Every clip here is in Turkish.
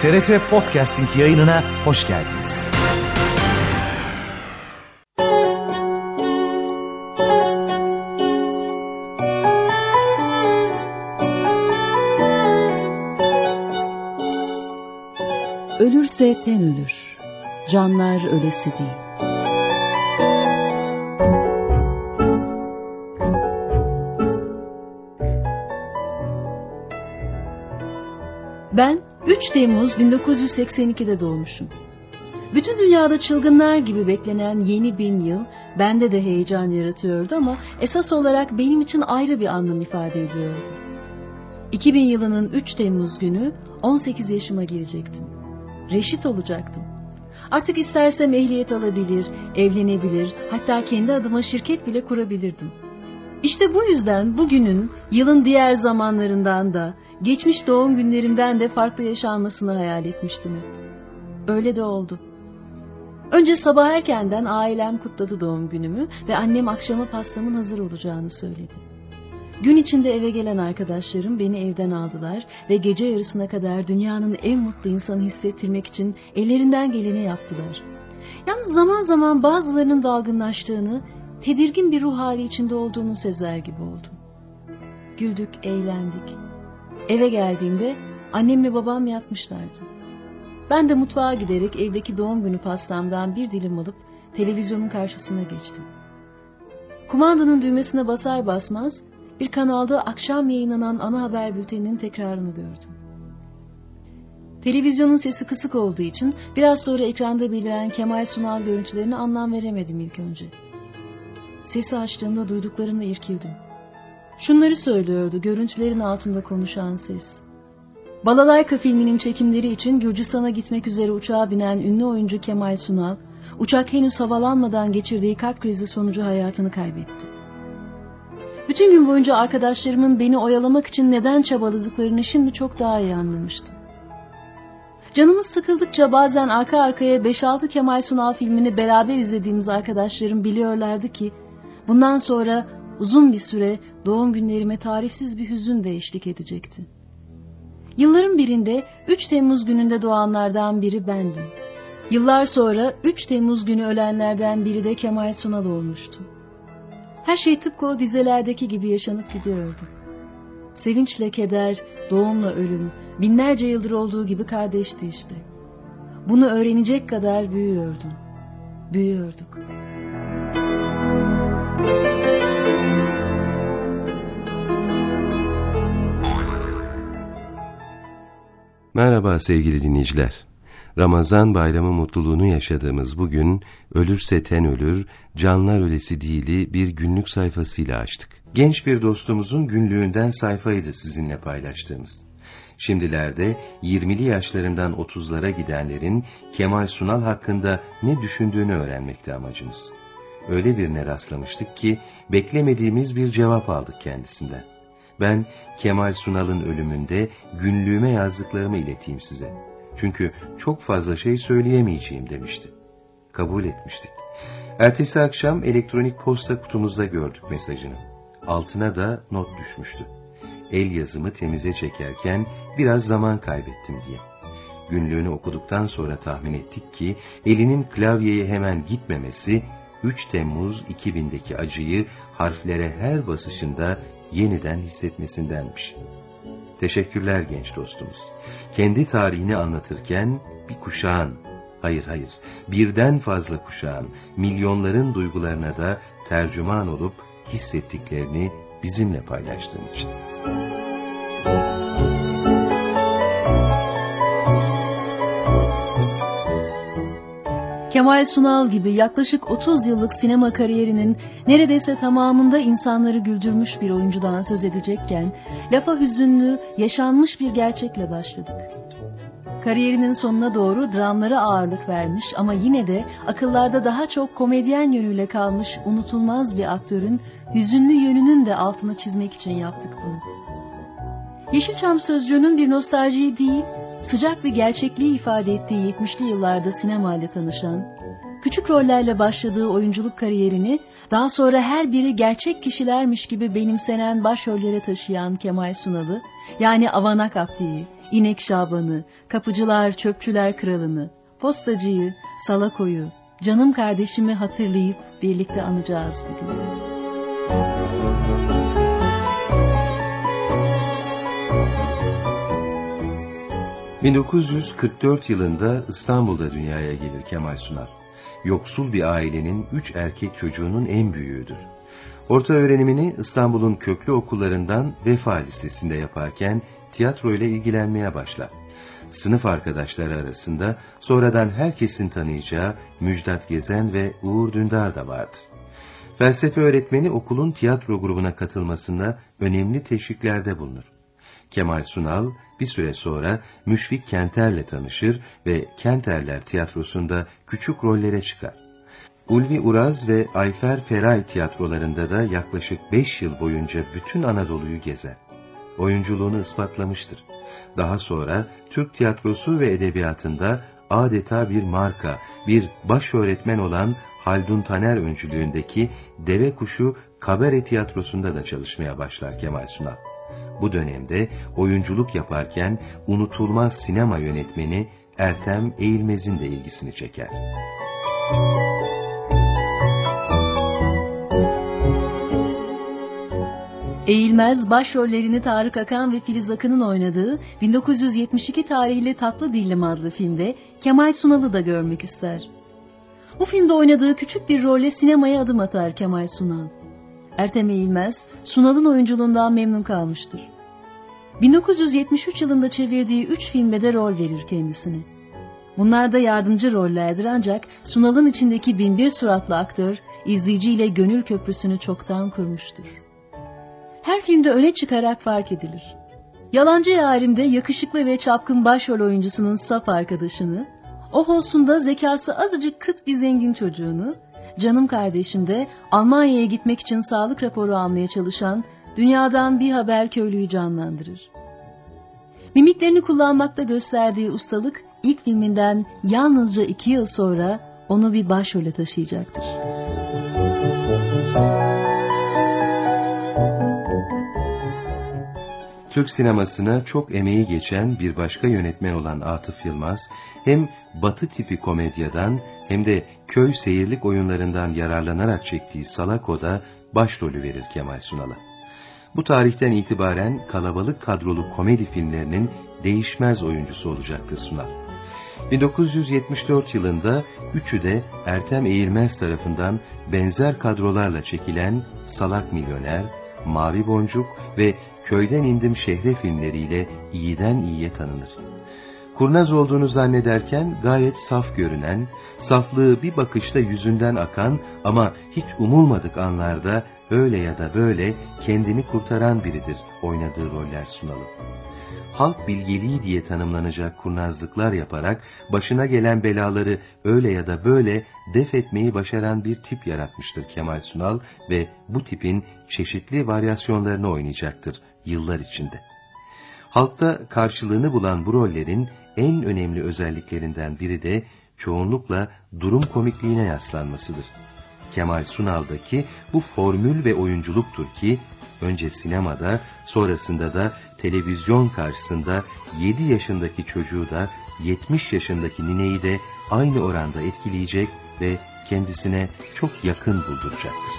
TRT Podcasting yayınına hoş geldiniz. Ölürse ten ölür, canlar ölesi değil. Ben 3 Temmuz 1982'de doğmuşum. Bütün dünyada çılgınlar gibi beklenen yeni 1000 yıl bende de heyecan yaratıyordu ama esas olarak benim için ayrı bir anlam ifade ediyordu. 2000 yılının 3 Temmuz günü 18 yaşıma girecektim. Reşit olacaktım. Artık istersem ehliyet alabilir, evlenebilir, hatta kendi adıma şirket bile kurabilirdim. İşte bu yüzden bugünün yılın diğer zamanlarından da, geçmiş doğum günlerimden de farklı yaşanmasını hayal etmiştim hep. Öyle de oldu. Önce sabah erkenden ailem kutladı doğum günümü ve annem akşama pastamın hazır olacağını söyledi. Gün içinde eve gelen arkadaşlarım beni evden aldılar ve gece yarısına kadar dünyanın en mutlu insanı hissettirmek için ellerinden geleni yaptılar. Yalnız zaman zaman bazılarının dalgınlaştığını, tedirgin bir ruh hali içinde olduğunu sezer gibi oldum. Güldük, eğlendik. Eve geldiğimde annemle babam yatmışlardı. Ben de mutfağa giderek evdeki doğum günü pastamdan bir dilim alıp televizyonun karşısına geçtim. Kumandanın düğmesine basar basmaz bir kanalda akşam yayınlanan ana haber bülteninin tekrarını gördüm. Televizyonun sesi kısık olduğu için biraz sonra ekranda beliren Kemal Sunal görüntülerine anlam veremedim ilk önce. Sesi açtığımda duyduklarımla irkildim. Şunları söylüyordu görüntülerin altında konuşan ses. Balalayka filminin çekimleri için Gürcistan'a gitmek üzere uçağa binen ünlü oyuncu Kemal Sunal, uçak henüz havalanmadan geçirdiği kalp krizi sonucu hayatını kaybetti. Bütün gün boyunca arkadaşlarımın beni oyalamak için neden çabaladıklarını şimdi çok daha iyi anlamıştım. Canımız sıkıldıkça bazen arka arkaya 5-6 Kemal Sunal filmini beraber izlediğimiz arkadaşlarım biliyorlardı ki bundan sonra uzun bir süre doğum günlerime tarifsiz bir hüzün de eşlik edecekti. Yılların birinde 3 Temmuz gününde doğanlardan biri bendim. Yıllar sonra 3 Temmuz günü ölenlerden biri de Kemal Sunal olmuştu. Her şey tıpkı o dizelerdeki gibi yaşanıp gidiyordu. Sevinçle keder, doğumla ölüm, binlerce yıldır olduğu gibi kardeşti işte. Bunu öğrenecek kadar büyüyordum. Büyüyorduk. Merhaba sevgili dinleyiciler. Ramazan bayramı mutluluğunu yaşadığımız bugün Ölürse ten ölür, canlar ölesi değil'i bir günlük sayfasıyla açtık. Genç bir dostumuzun günlüğünden sayfaydı sizinle paylaştığımız. Şimdilerde 20'li yaşlarından 30'lara gidenlerin Kemal Sunal hakkında ne düşündüğünü öğrenmekti amacımız. Öyle birine rastlamıştık ki beklemediğimiz bir cevap aldık kendisinden. Ben Kemal Sunal'ın ölümünde günlüğüme yazdıklarımı ileteyim size. Çünkü çok fazla şey söyleyemeyeceğim demişti. Kabul etmiştik. Ertesi akşam elektronik posta kutumuzda gördük mesajını. Altına da not düşmüştü. El yazımı temize çekerken biraz zaman kaybettim diye. Günlüğünü okuduktan sonra tahmin ettik ki elinin klavyeye hemen gitmemesi 3 Temmuz 2000'deki acıyı harflere her basışında yeniden hissetmesindenmiş. Teşekkürler genç dostumuz. Kendi tarihini anlatırken bir kuşağın, hayır birden fazla kuşağın, milyonların duygularına da tercüman olup hissettiklerini bizimle paylaştığın için. Kemal Sunal gibi yaklaşık 30 yıllık sinema kariyerinin neredeyse tamamında insanları güldürmüş bir oyuncudan söz edecekken, lafa hüzünlü, yaşanmış bir gerçekle başladık. Kariyerinin sonuna doğru dramlara ağırlık vermiş ama yine de akıllarda daha çok komedyen yönüyle kalmış unutulmaz bir aktörün hüzünlü yönünün de altını çizmek için yaptık bunu. Yeşilçam sözcüğünün bir nostaljiyi değil, sıcak bir gerçekliği ifade ettiği 70'li yıllarda sinemayla tanışan, küçük rollerle başladığı oyunculuk kariyerini daha sonra her biri gerçek kişilermiş gibi benimsenen başrollere taşıyan Kemal Sunal'ı, yani Avanak Abdi'yi, İnek Şaban'ı, Kapıcılar Çöpçüler Kralı'nı, Postacıyı, Salako'yu, canım kardeşimi hatırlayıp birlikte anacağız bugün. ...1944 yılında İstanbul'da dünyaya gelir Kemal Sunal. Yoksul bir ailenin 3 erkek çocuğunun en büyüğüdür. Orta öğrenimini İstanbul'un köklü okullarından Vefa Lisesi'nde yaparken tiyatro ile ilgilenmeye başlar. Sınıf arkadaşları arasında sonradan herkesin tanıyacağı Müjdat Gezen ve Uğur Dündar da vardır. Felsefe öğretmeni okulun tiyatro grubuna katılmasında önemli teşviklerde bulunur. Kemal Sunal bir süre sonra Müşfik Kenter'le tanışır ve Kenterler Tiyatrosu'nda küçük rollere çıkar. Ulvi Uraz ve Ayfer Feray tiyatrolarında da yaklaşık 5 yıl boyunca bütün Anadolu'yu gezer. Oyunculuğunu ispatlamıştır. Daha sonra Türk tiyatrosu ve edebiyatında adeta bir marka, bir baş öğretmen olan Haldun Taner öncülüğündeki Deve Kuşu Kabare Tiyatrosu'nda da çalışmaya başlar Kemal Sunal. Bu dönemde oyunculuk yaparken unutulmaz sinema yönetmeni Ertem Eğilmez'in de ilgisini çeker. Eğilmez başrollerini Tarık Akan ve Filiz Akın'ın oynadığı 1972 tarihli Tatlı Dillim adlı filmde Kemal Sunal'ı da görmek ister. Bu filmde oynadığı küçük bir rolle sinemaya adım atar Kemal Sunal. Ertem Eğilmez, Sunal'ın oyunculuğundan memnun kalmıştır. 1973 yılında çevirdiği 3 filmde de rol verir kendisine. Bunlar da yardımcı rollerdir ancak Sunal'ın içindeki binbir suratlı aktör, izleyiciyle gönül köprüsünü çoktan kurmuştur. Her filmde öne çıkarak fark edilir. Yalancı Yarim'de yakışıklı ve çapkın başrol oyuncusunun saf arkadaşını, Oh Olsun'da zekası azıcık kıt bir zengin çocuğunu, Canım Kardeşim'de Almanya'ya gitmek için sağlık raporu almaya çalışan dünyadan bir haber köylüyü canlandırır. Mimiklerini kullanmakta gösterdiği ustalık ilk filminden yalnızca 2 yıl sonra onu bir başrole taşıyacaktır. Türk sinemasına çok emeği geçen bir başka yönetmen olan Atıf Yılmaz, hem batı tipi komedyadan hem de köy seyirlik oyunlarından yararlanarak çektiği Salako'da başrolü verir Kemal Sunal'a. Bu tarihten itibaren kalabalık kadrolu komedi filmlerinin değişmez oyuncusu olacaktır Sunal. 1974 yılında üçü de Ertem Eğilmez tarafından benzer kadrolarla çekilen Salak Milyoner, Mavi Boncuk ve Köyden İndim Şehre filmleriyle iyiden iyiye tanınır. Kurnaz olduğunu zannederken gayet saf görünen, saflığı bir bakışta yüzünden akan ama hiç umulmadık anlarda öyle ya da böyle kendini kurtaran biridir oynadığı roller Sunal'ın. Halk bilgeliği diye tanımlanacak kurnazlıklar yaparak başına gelen belaları öyle ya da böyle def etmeyi başaran bir tip yaratmıştır Kemal Sunal ve bu tipin çeşitli varyasyonlarını oynayacaktır yıllar içinde. Halkta karşılığını bulan bu rollerin en önemli özelliklerinden biri de çoğunlukla durum komikliğine yaslanmasıdır. Kemal Sunal'daki bu formül ve oyunculuktur ki önce sinemada, sonrasında da televizyon karşısında 7 yaşındaki çocuğu da 70 yaşındaki nineyi de aynı oranda etkileyecek ve kendisine çok yakın bulduracaktır.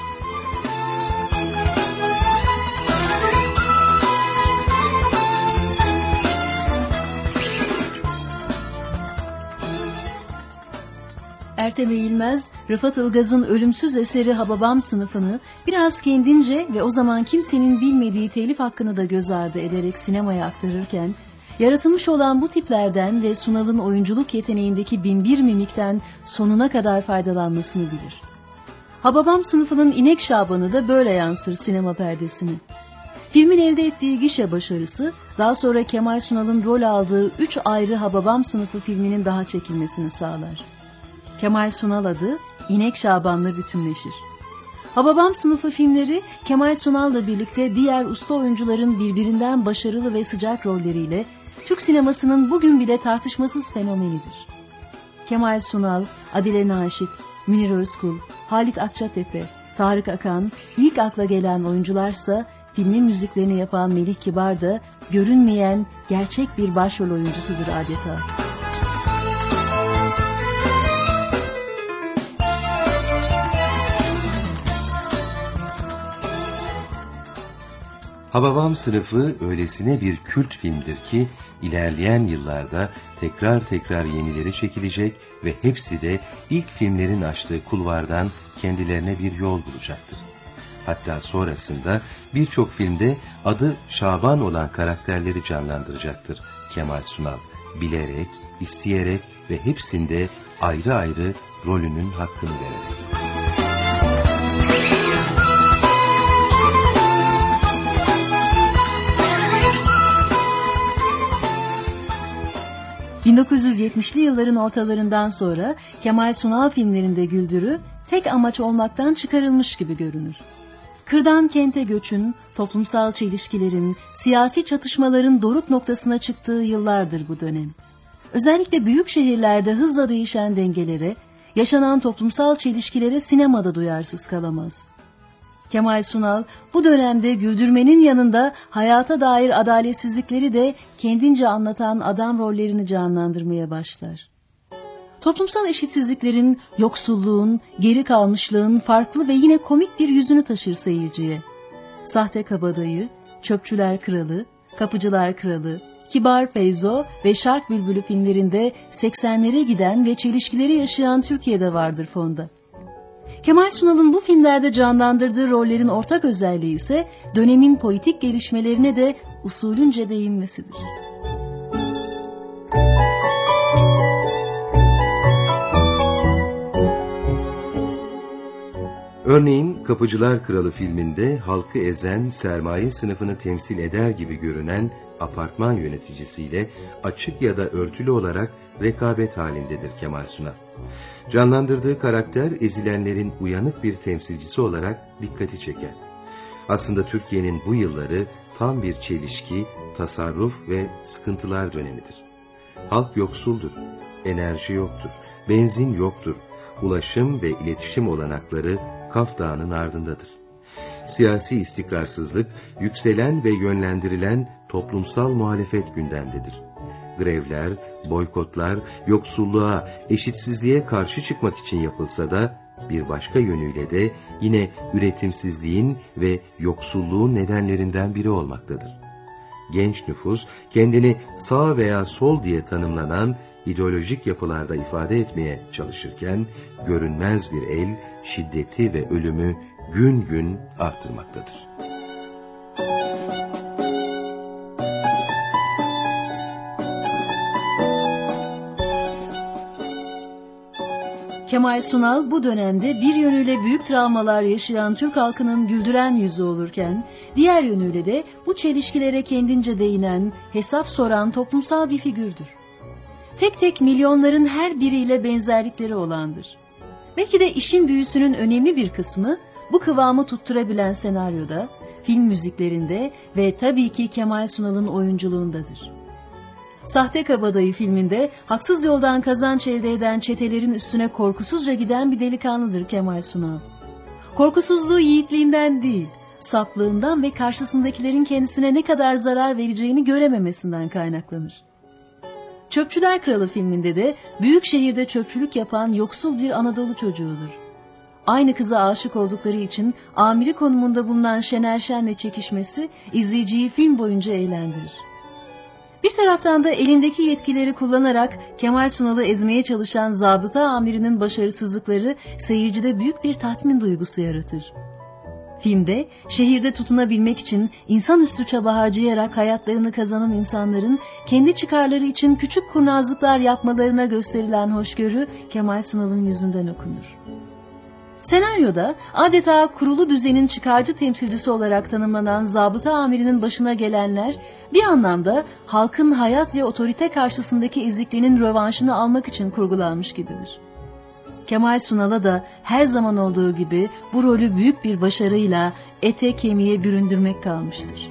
Ertem Eğilmez, Rıfat Ilgaz'ın ölümsüz eseri Hababam Sınıfı'nı biraz kendince ve o zaman kimsenin bilmediği telif hakkını da göz ardı ederek sinemaya aktarırken, yaratılmış olan bu tiplerden ve Sunal'ın oyunculuk yeteneğindeki binbir mimikten sonuna kadar faydalanmasını bilir. Hababam Sınıfı'nın İnek Şaban'ı da böyle yansır sinema perdesine. Filmin elde ettiği gişe başarısı, daha sonra Kemal Sunal'ın rol aldığı 3 ayrı Hababam Sınıfı filminin daha çekilmesini sağlar. Kemal Sunal adı İnek Şaban'la bütünleşir. Hababam Sınıfı filmleri Kemal Sunal'la birlikte diğer usta oyuncuların birbirinden başarılı ve sıcak rolleriyle Türk sinemasının bugün bile tartışmasız fenomenidir. Kemal Sunal, Adile Naşit, Münir Özkul, Halit Akçatepe, Tarık Akan, ilk akla gelen oyuncularsa filmin müziklerini yapan Melih Kibar da görünmeyen gerçek bir başrol oyuncusudur adeta. Hababam Sınıfı öylesine bir kült filmdir ki ilerleyen yıllarda tekrar yenileri çekilecek ve hepsi de ilk filmlerin açtığı kulvardan kendilerine bir yol bulacaktır. Hatta sonrasında birçok filmde adı Şaban olan karakterleri canlandıracaktır Kemal Sunal, bilerek, isteyerek ve hepsinde ayrı ayrı rolünün hakkını vererek. ...1970'li yılların ortalarından sonra Kemal Sunal filmlerinde güldürü tek amaç olmaktan çıkarılmış gibi görünür. Kırdan kente göçün, toplumsal çelişkilerin, siyasi çatışmaların doruk noktasına çıktığı yıllardır bu dönem. Özellikle büyük şehirlerde hızla değişen dengelere, yaşanan toplumsal çelişkilere sinemada duyarsız kalamaz. Kemal Sunal bu dönemde güldürmenin yanında hayata dair adaletsizlikleri de kendince anlatan adam rollerini canlandırmaya başlar. Toplumsal eşitsizliklerin, yoksulluğun, geri kalmışlığın farklı ve yine komik bir yüzünü taşır seyirciye. Sahte Kabadayı, Çöpçüler Kralı, Kapıcılar Kralı, Kibar Feyzo ve Şark Bülbülü filmlerinde 80'lere giden ve çelişkileri yaşayan Türkiye'de vardır fonda. Kemal Sunal'ın bu filmlerde canlandırdığı rollerin ortak özelliği ise dönemin politik gelişmelerine de usulünce değinmesidir. Örneğin Kapıcılar Kralı filminde halkı ezen, sermaye sınıfını temsil eder gibi görünen apartman yöneticisiyle açık ya da örtülü olarak rekabet halindedir Kemal Sunal. Canlandırdığı karakter ezilenlerin uyanık bir temsilcisi olarak dikkati çeker. Aslında Türkiye'nin bu yılları tam bir çelişki, tasarruf ve sıkıntılar dönemidir. Halk yoksuldur, enerji yoktur, benzin yoktur, ulaşım ve iletişim olanakları Kaf Dağı'nın ardındadır. Siyasi istikrarsızlık, yükselen ve yönlendirilen toplumsal muhalefet gündemdedir. Grevler, boykotlar, yoksulluğa, eşitsizliğe karşı çıkmak için yapılsa da bir başka yönüyle de yine üretimsizliğin ve yoksulluğun nedenlerinden biri olmaktadır. Genç nüfus kendini sağ veya sol diye tanımlanan ideolojik yapılarda ifade etmeye çalışırken görünmez bir el şiddeti ve ölümü gün gün artırmaktadır. Kemal Sunal bu dönemde bir yönüyle büyük travmalar yaşayan Türk halkının güldüren yüzü olurken, diğer yönüyle de bu çelişkilere kendince değinen, hesap soran toplumsal bir figürdür. Tek tek milyonların her biriyle benzerlikleri olandır. Belki de işin büyüsünün önemli bir kısmı bu kıvamı tutturabilen senaryoda, film müziklerinde ve tabii ki Kemal Sunal'ın oyunculuğundadır. Sahte Kabadayı filminde haksız yoldan kazanç elde eden çetelerin üstüne korkusuzca giden bir delikanlıdır Kemal Sunal. Korkusuzluğu yiğitliğinden değil, saflığından ve karşısındakilerin kendisine ne kadar zarar vereceğini görememesinden kaynaklanır. Çöpçüler Kralı filminde de büyük şehirde çöpçülük yapan yoksul bir Anadolu çocuğudur. Aynı kıza aşık oldukları için amiri konumunda bulunan Şener Şen'le çekişmesi izleyiciyi film boyunca eğlendirir. Bir taraftan da elindeki yetkileri kullanarak Kemal Sunal'ı ezmeye çalışan zabıta amirinin başarısızlıkları seyircide büyük bir tatmin duygusu yaratır. Filmde şehirde tutunabilmek için insanüstü çaba harcayarak hayatlarını kazanan insanların kendi çıkarları için küçük kurnazlıklar yapmalarına gösterilen hoşgörü Kemal Sunal'ın yüzünden okunur. Senaryoda adeta kurulu düzenin çıkarcı temsilcisi olarak tanımlanan zabıta amirinin başına gelenler bir anlamda halkın hayat ve otorite karşısındaki ezikliğinin rövanşını almak için kurgulanmış gibidir. Kemal Sunal'a da her zaman olduğu gibi bu rolü büyük bir başarıyla ete kemiğe büründürmek kalmıştır.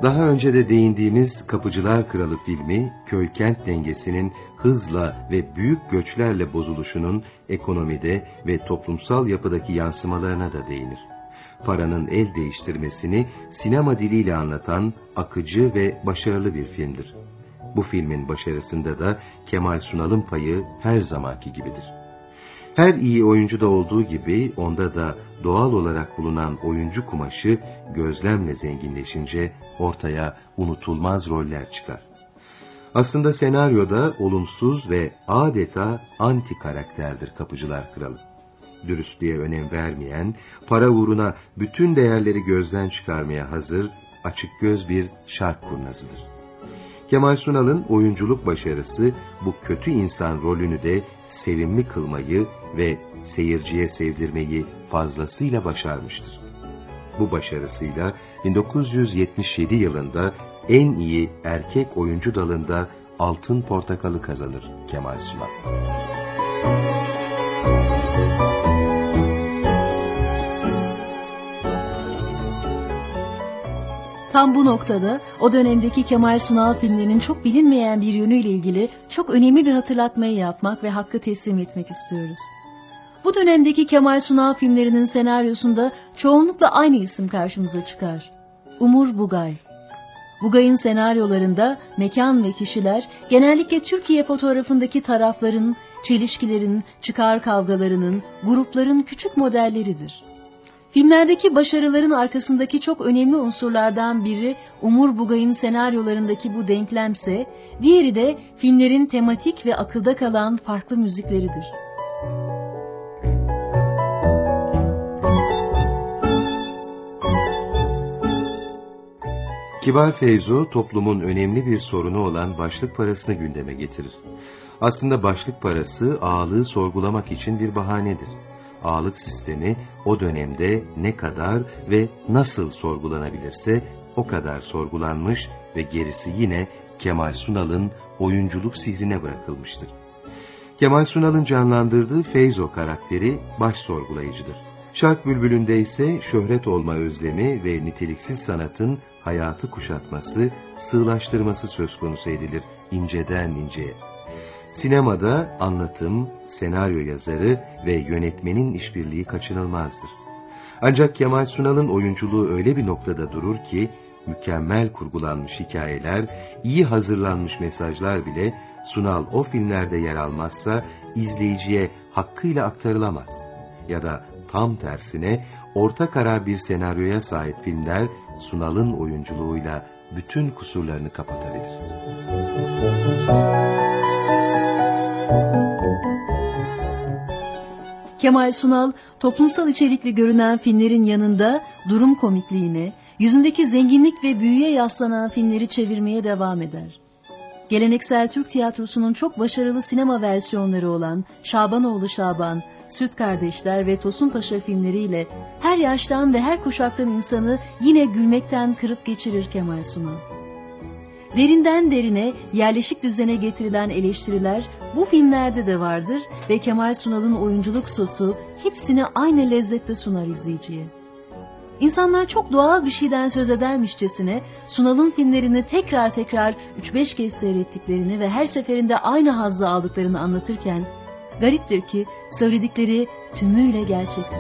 Daha önce de değindiğimiz Kapıcılar Kralı filmi, köy-kent dengesinin hızla ve büyük göçlerle bozuluşunun ekonomide ve toplumsal yapıdaki yansımalarına da değinir. Paranın el değiştirmesini sinema diliyle anlatan akıcı ve başarılı bir filmdir. Bu filmin başarısında da Kemal Sunal'ın payı her zamanki gibidir. Her iyi oyuncuda olduğu gibi onda da doğal olarak bulunan oyuncu kumaşı gözlemle zenginleşince ortaya unutulmaz roller çıkar. Aslında senaryoda olumsuz ve adeta anti karakterdir Kapıcılar Kralı. Dürüstlüğe önem vermeyen, para uğruna bütün değerleri gözden çıkarmaya hazır, açıkgöz bir şark kurnazıdır. Kemal Sunal'ın oyunculuk başarısı bu kötü insan rolünü de sevimli kılmayı ve seyirciye sevdirmeyi fazlasıyla başarmıştır. Bu başarısıyla 1977 yılında en iyi erkek oyuncu dalında Altın Portakal'ı kazanır Kemal Sunal. Tam bu noktada o dönemdeki Kemal Sunal filmlerinin çok bilinmeyen bir yönüyle ilgili çok önemli bir hatırlatmayı yapmak ve hakkı teslim etmek istiyoruz. Bu dönemdeki Kemal Sunal filmlerinin senaryosunda çoğunlukla aynı isim karşımıza çıkar. Umur Bugay. Bugay'ın senaryolarında mekan ve kişiler genellikle Türkiye fotoğrafındaki tarafların, çelişkilerin, çıkar kavgalarının, grupların küçük modelleridir. Filmlerdeki başarıların arkasındaki çok önemli unsurlardan biri Umur Bugay'ın senaryolarındaki bu denklemse, diğeri de filmlerin tematik ve akılda kalan farklı müzikleridir. Kibar Feyzo toplumun önemli bir sorunu olan başlık parasını gündeme getirir. Aslında başlık parası ağalığı sorgulamak için bir bahanedir. Ağalık sistemi o dönemde ne kadar ve nasıl sorgulanabilirse o kadar sorgulanmış ve gerisi yine Kemal Sunal'ın oyunculuk sihrine bırakılmıştır. Kemal Sunal'ın canlandırdığı Feyzo karakteri baş sorgulayıcıdır. Şark Bülbülü'nde ise şöhret olma özlemi ve niteliksiz sanatın hayatı kuşatması, sığlaştırması söz konusu edilir inceden inceye. Sinemada anlatım, senaryo yazarı ve yönetmenin işbirliği kaçınılmazdır. Ancak Kemal Sunal'ın oyunculuğu öyle bir noktada durur ki, mükemmel kurgulanmış hikayeler, iyi hazırlanmış mesajlar bile Sunal o filmlerde yer almazsa izleyiciye hakkıyla aktarılamaz. Ya da tam tersine orta karar bir senaryoya sahip filmler Sunal'ın oyunculuğuyla bütün kusurlarını kapatabilir. Kemal Sunal, toplumsal içerikli görünen filmlerin yanında durum komikliğine, yüzündeki zenginlik ve büyüye yaslanan filmleri çevirmeye devam eder. Geleneksel Türk tiyatrosunun çok başarılı sinema versiyonları olan Şabanoğlu Şaban, Süt Kardeşler ve Tosun Paşa filmleriyle her yaştan ve her kuşaktan insanı yine gülmekten kırıp geçirir Kemal Sunal. Derinden derine, yerleşik düzene getirilen eleştiriler bu filmlerde de vardır ve Kemal Sunal'ın oyunculuk sosu hepsini aynı lezzette sunar izleyiciye. İnsanlar çok doğal bir şeyden söz edermişçesine Sunal'ın filmlerini tekrar 3-5 kez seyrettiklerini ve her seferinde aynı hazzı aldıklarını anlatırken, gariptir ki söyledikleri tümüyle gerçektir.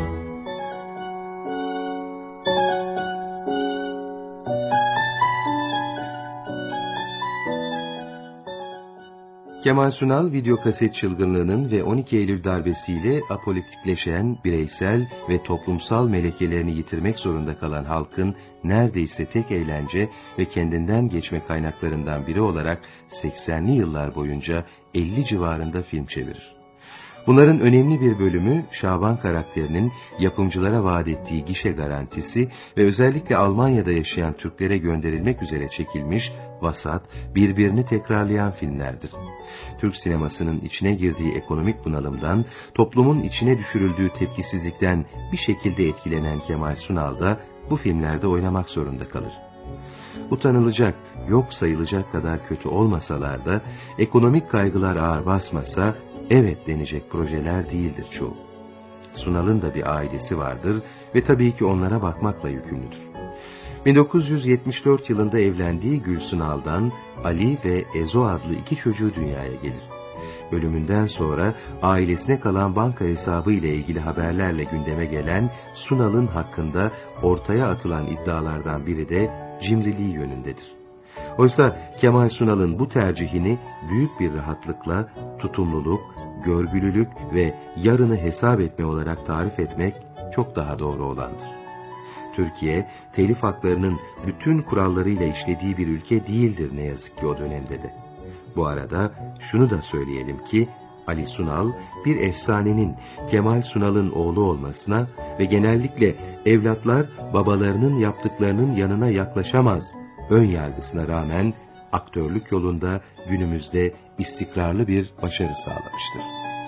Kemal Sunal, videokaset çılgınlığının ve 12 Eylül darbesiyle apolitikleşen, bireysel ve toplumsal melekelerini yitirmek zorunda kalan halkın neredeyse tek eğlence ve kendinden geçme kaynaklarından biri olarak 80'li yıllar boyunca 50 civarında film çevirir. Bunların önemli bir bölümü Şaban karakterinin yapımcılara vaat ettiği gişe garantisi ve özellikle Almanya'da yaşayan Türklere gönderilmek üzere çekilmiş, vasat, birbirini tekrarlayan filmlerdir. Türk sinemasının içine girdiği ekonomik bunalımdan, toplumun içine düşürüldüğü tepkisizlikten bir şekilde etkilenen Kemal Sunal da bu filmlerde oynamak zorunda kalır. Utanılacak, yok sayılacak kadar kötü olmasalar da, ekonomik kaygılar ağır basmasa, evet denecek projeler değildir çoğu. Sunal'ın da bir ailesi vardır ve tabii ki onlara bakmakla yükümlüdür. 1974 yılında evlendiği Gülsünal'dan Ali ve Ezo adlı 2 çocuğu dünyaya gelir. Ölümünden sonra ailesine kalan banka hesabı ile ilgili haberlerle gündeme gelen Sunal'ın hakkında ortaya atılan iddialardan biri de cimriliği yönündedir. Oysa Kemal Sunal'ın bu tercihini büyük bir rahatlıkla tutumluluk, görgülülük ve yarını hesap etme olarak tarif etmek çok daha doğru olandır. Türkiye, telif haklarının bütün kurallarıyla işlediği bir ülke değildir ne yazık ki o dönemde de. Bu arada şunu da söyleyelim ki, Ali Sunal bir efsanenin Kemal Sunal'ın oğlu olmasına ve genellikle evlatlar babalarının yaptıklarının yanına yaklaşamaz ön yargısına rağmen aktörlük yolunda günümüzde istikrarlı bir başarı sağlamıştır.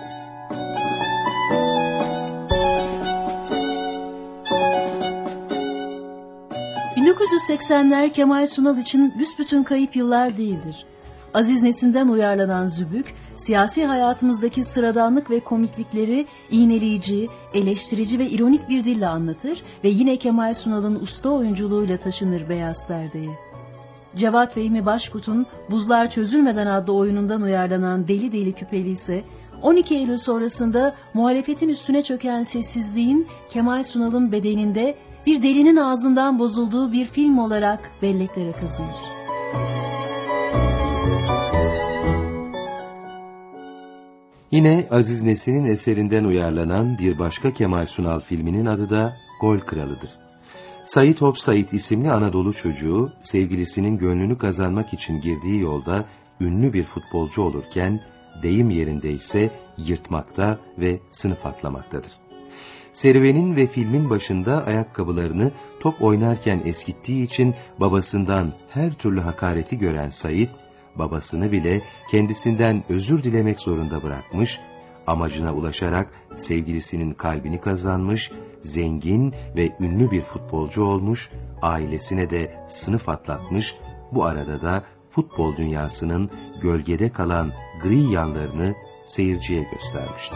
...1980'ler Kemal Sunal için büsbütün kayıp yıllar değildir. Aziz Nesin'den uyarlanan Zübük, siyasi hayatımızdaki sıradanlık ve komiklikleri iğneleyici, eleştirici ve ironik bir dille anlatır ve yine Kemal Sunal'ın usta oyunculuğuyla taşınır beyaz perdeye. Cevat Fehmi Başkut'un Buzlar Çözülmeden adlı oyunundan uyarlanan Deli Deli Küpeli ise 12 Eylül sonrasında muhalefetin üstüne çöken sessizliğin Kemal Sunal'ın bedeninde bir delinin ağzından bozulduğu bir film olarak belleklere kazınır. Yine Aziz Nesin'in eserinden uyarlanan bir başka Kemal Sunal filminin adı da Gol Kralı'dır. Sait Hop Sait isimli Anadolu çocuğu, sevgilisinin gönlünü kazanmak için girdiği yolda ünlü bir futbolcu olurken, deyim yerinde ise yırtmakta ve sınıf atlamaktadır. Serüvenin ve filmin başında ayakkabılarını top oynarken eskittiği için babasından her türlü hakareti gören Sait, babasını bile kendisinden özür dilemek zorunda bırakmış, amacına ulaşarak sevgilisinin kalbini kazanmış, zengin ve ünlü bir futbolcu olmuş, ailesine de sınıf atlatmış, bu arada da futbol dünyasının gölgede kalan gri yanlarını seyirciye göstermiştir.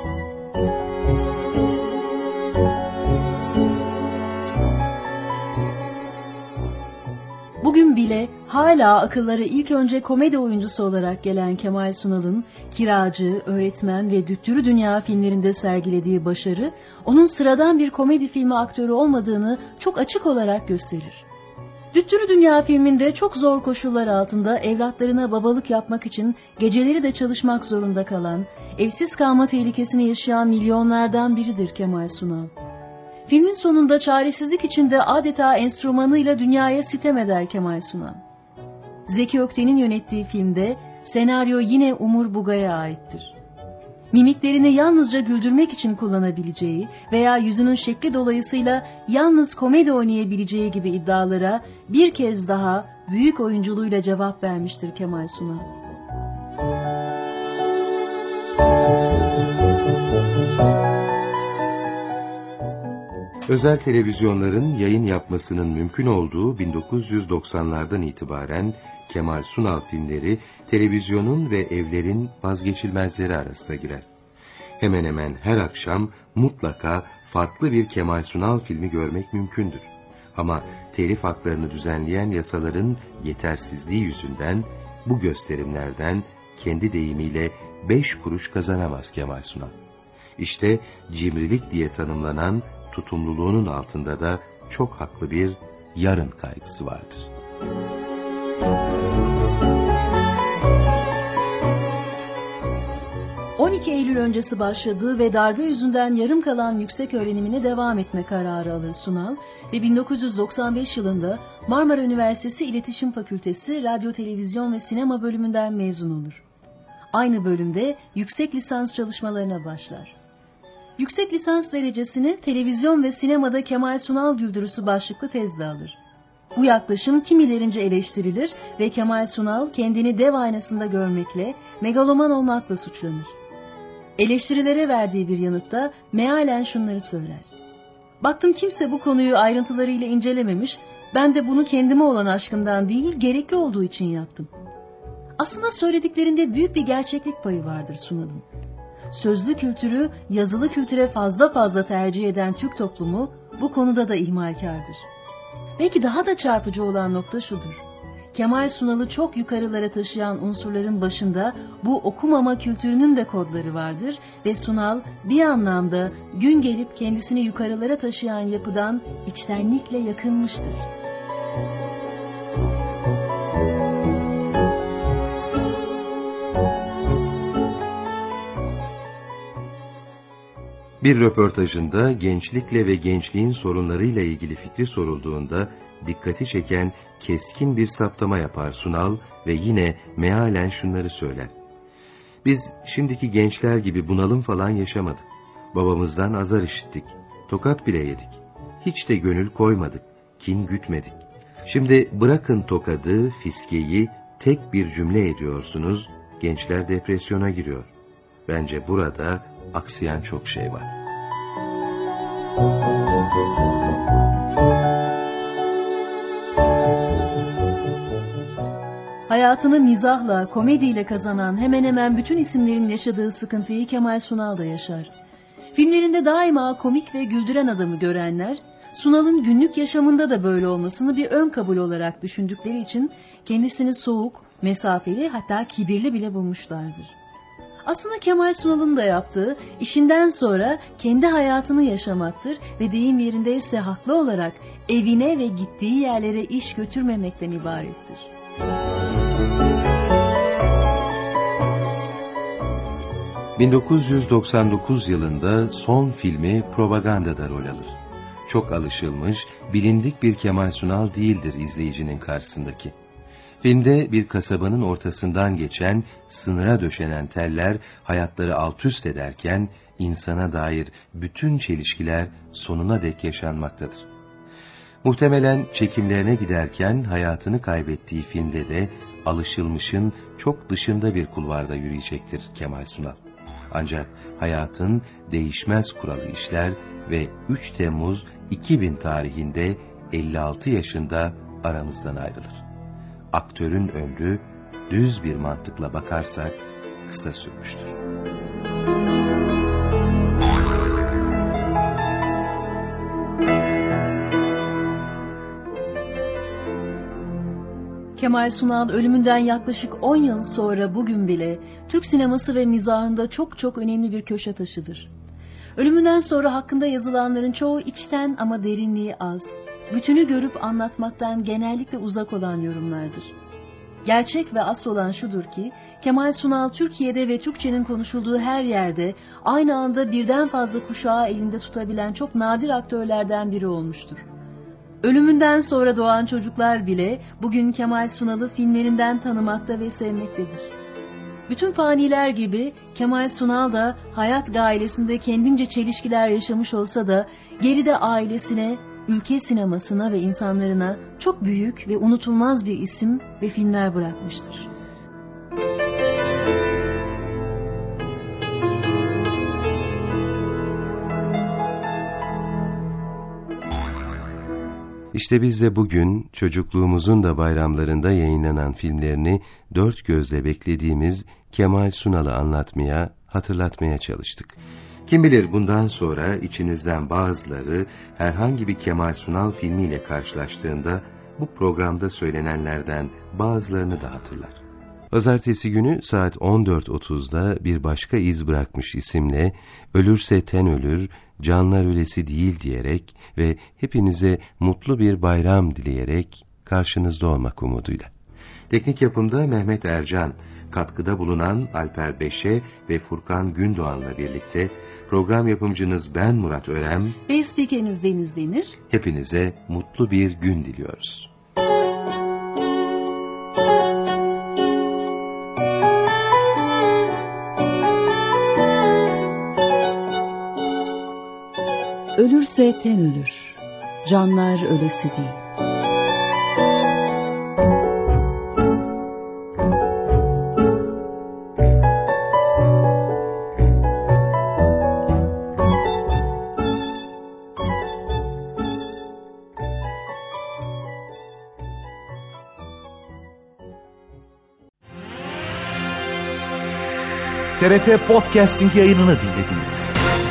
Bugün bile hala akıllara ilk önce komedi oyuncusu olarak gelen Kemal Sunal'ın Kiracı, Öğretmen ve Düttürü Dünya filmlerinde sergilediği başarı, onun sıradan bir komedi filmi aktörü olmadığını çok açık olarak gösterir. Düttürü Dünya filminde çok zor koşullar altında evlatlarına babalık yapmak için geceleri de çalışmak zorunda kalan, evsiz kalma tehlikesini yaşayan milyonlardan biridir Kemal Sunal. Filmin sonunda çaresizlik içinde adeta enstrümanıyla dünyaya sitem eder Kemal Sunal. Zeki Ökten'in yönettiği filmde senaryo yine Umur Bugay'a aittir. Mimiklerini yalnızca güldürmek için kullanabileceği veya yüzünün şekli dolayısıyla yalnız komedi oynayabileceği gibi iddialara bir kez daha büyük oyunculuğuyla cevap vermiştir Kemal Sunal. Özel televizyonların yayın yapmasının mümkün olduğu 1990'lardan itibaren Kemal Sunal filmleri televizyonun ve evlerin vazgeçilmezleri arasına girer. Hemen hemen her akşam mutlaka farklı bir Kemal Sunal filmi görmek mümkündür. Ama telif haklarını düzenleyen yasaların yetersizliği yüzünden bu gösterimlerden kendi deyimiyle 5 kuruş kazanamaz Kemal Sunal. İşte cimrilik diye tanımlanan tutumluluğunun altında da çok haklı bir yarın kaygısı vardır. Eylül öncesi başladığı ve darbe yüzünden yarım kalan yüksek öğrenimine devam etme kararı alır Sunal ve 1995 yılında Marmara Üniversitesi İletişim Fakültesi Radyo, Televizyon ve Sinema bölümünden mezun olur. Aynı bölümde yüksek lisans çalışmalarına başlar. Yüksek lisans derecesini Televizyon ve Sinemada Kemal Sunal Güldürüsü başlıklı tezle alır. Bu yaklaşım kimilerince eleştirilir ve Kemal Sunal kendini dev aynasında görmekle, megaloman olmakla suçlanır. Eleştirilere verdiği bir yanıtta mealen şunları söyler. Baktım kimse bu konuyu ayrıntılarıyla incelememiş, ben de bunu kendime olan aşkımdan değil, gerekli olduğu için yaptım. Aslında söylediklerinde büyük bir gerçeklik payı vardır Sunal'ın. Sözlü kültürü yazılı kültüre fazla tercih eden Türk toplumu bu konuda da ihmalkardır. Belki daha da çarpıcı olan nokta şudur. Kemal Sunal'ı çok yukarılara taşıyan unsurların başında bu okumama kültürünün de kodları vardır ve Sunal bir anlamda gün gelip kendisini yukarılara taşıyan yapıdan içtenlikle yakınmıştır. Bir röportajında gençlikle ve gençliğin sorunlarıyla ilgili fikri sorulduğunda dikkati çeken keskin bir saptama yapar Sunal ve yine mealen şunları söyler. Biz şimdiki gençler gibi bunalım falan yaşamadık. Babamızdan azar işittik. Tokat bile yedik. Hiç de gönül koymadık. Kin gütmedik. Şimdi bırakın tokadı, fiskeyi tek bir cümle ediyorsunuz. Gençler depresyona giriyor. Bence burada aksayan çok şey var. Hayatını mizahla, komediyle kazanan hemen hemen bütün isimlerin yaşadığı sıkıntıyı Kemal Sunal da yaşar. Filmlerinde daima komik ve güldüren adamı görenler, Sunal'ın günlük yaşamında da böyle olmasını bir ön kabul olarak düşündükleri için kendisini soğuk, mesafeli hatta kibirli bile bulmuşlardır. Aslında Kemal Sunal'ın da yaptığı işinden sonra kendi hayatını yaşamaktır ve deyim yerindeyse haklı olarak evine ve gittiği yerlere iş götürmemekten ibarettir. ...1999 yılında son filmi Propaganda'da rol alır. Çok alışılmış, bilindik bir Kemal Sunal değildir izleyicinin karşısındaki. Filmde bir kasabanın ortasından geçen, sınıra döşenen teller hayatları alt üst ederken, insana dair bütün çelişkiler sonuna dek yaşanmaktadır. Muhtemelen çekimlerine giderken hayatını kaybettiği filmde de alışılmışın çok dışında bir kulvarda yürüyecektir Kemal Sunal. Ancak hayatın değişmez kuralı işler ve 3 Temmuz 2000 tarihinde 56 yaşında aramızdan ayrılır. Aktörün ömrü düz bir mantıkla bakarsak kısa sürmüştür. Kemal Sunal ölümünden yaklaşık 10 yıl sonra bugün bile Türk sineması ve mizahında çok önemli bir köşe taşıdır. Ölümünden sonra hakkında yazılanların çoğu içten ama derinliği az, bütünü görüp anlatmaktan genellikle uzak olan yorumlardır. Gerçek ve asıl olan şudur ki, Kemal Sunal Türkiye'de ve Türkçenin konuşulduğu her yerde aynı anda birden fazla kuşağı elinde tutabilen çok nadir aktörlerden biri olmuştur. Ölümünden sonra doğan çocuklar bile bugün Kemal Sunal'ı filmlerinden tanımakta ve sevmektedir. Bütün faniler gibi Kemal Sunal da hayat gailesinde kendince çelişkiler yaşamış olsa da geride ailesine, ülke sinemasına ve insanlarına çok büyük ve unutulmaz bir isim ve filmler bırakmıştır. İşte biz de bugün çocukluğumuzun da bayramlarında yayınlanan filmlerini dört gözle beklediğimiz Kemal Sunal'ı anlatmaya, hatırlatmaya çalıştık. Kim bilir bundan sonra içinizden bazıları herhangi bir Kemal Sunal filmiyle karşılaştığında bu programda söylenenlerden bazılarını da hatırlar. Pazartesi günü saat 14.30'da bir başka iz bırakmış isimle Ölürse ten ölür, canlar ölesi değil diyerek ve hepinize mutlu bir bayram dileyerek karşınızda olmak umuduyla. Teknik yapımda Mehmet Ercan, katkıda bulunan Alper Beşe ve Furkan Gündoğan'la birlikte program yapımcınız ben Murat Örem ve spikeriniz Deniz Demir. Hepinize mutlu bir gün diliyoruz. Ölürse ten ölür, canlar ölesi değil. TRT Podcasting yayınını dinlediniz.